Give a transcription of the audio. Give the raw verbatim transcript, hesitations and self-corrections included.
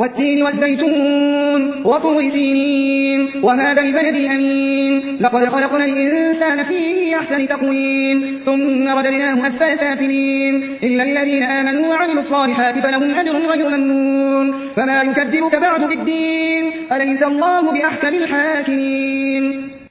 والتين والزيتون وطور سينين وهذا البلد الأمين لقد خلقنا الإنسان في أحسن تقويم ثم رددناه أسفل سافلين إلا الذين آمنوا وعملوا الصالحات فلهم أجر غير ممنون فما يكذبك بعد بالدين أليس الله بأحكم الحاكمين.